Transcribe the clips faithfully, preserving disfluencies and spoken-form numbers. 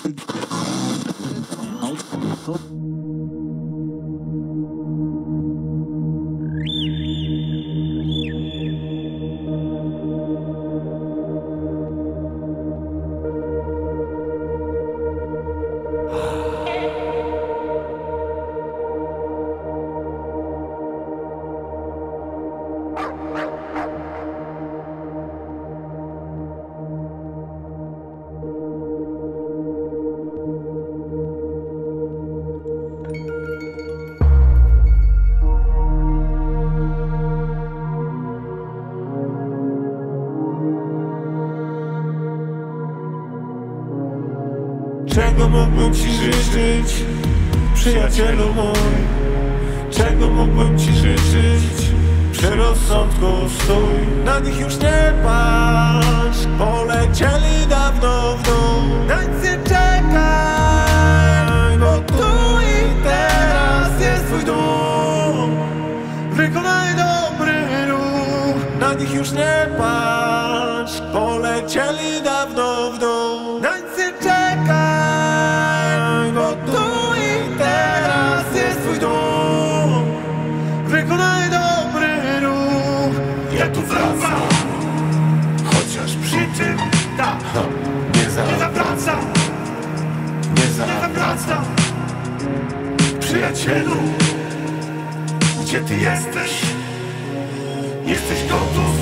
Czego mógłbym ci życzyć, przyjacielu mój? Czego mógłbym ci życzyć? Przy rozsądku stój. Na nich już nie patrz, polecieli dawno w dół. Na nic nie czekaj, bo tu i teraz jest twój dom. Wykonaj dobry ruch. Na nich już nie patrz, polecieli dawno w dół. Na nic nie czekaj, bo tu i teraz jest twój dom. Wykonaj dobry ruch. Ja tu wracam, chociaż przy tym tak, nie zawracam, nie zawracam. Przyjacielu, gdzie ty jesteś? Jesteś gotów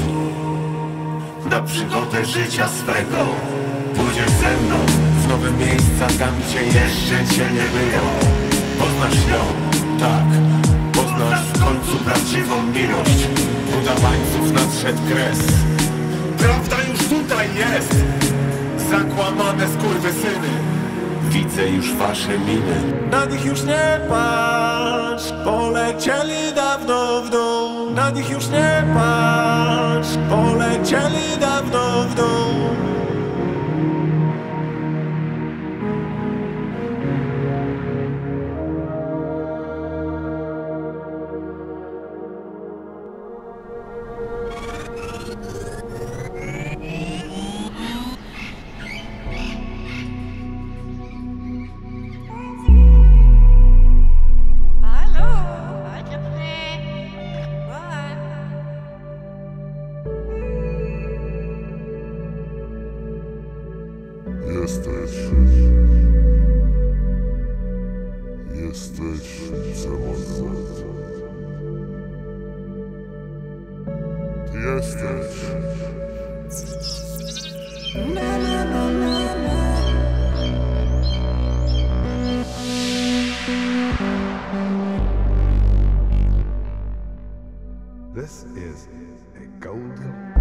na przygodę życia swego? Pójdziesz ze mną w nowe miejsca, tam gdzie jeszcze cię nie było. Poznasz ją, tak, poznasz w końcu prawdziwą miłość. Buda łańcuch nadszedł kres. Prawda już tutaj jest. Zakłamane skurwysyny, widzę już wasze miny. Na nich już nie patrz, polecieli dawno w dół. Na nich już nie patrz, polecieli dawno w dół. Jesteś, jesteś C M Z. Ty jesteś. Na, na, na, na, na. This is a golden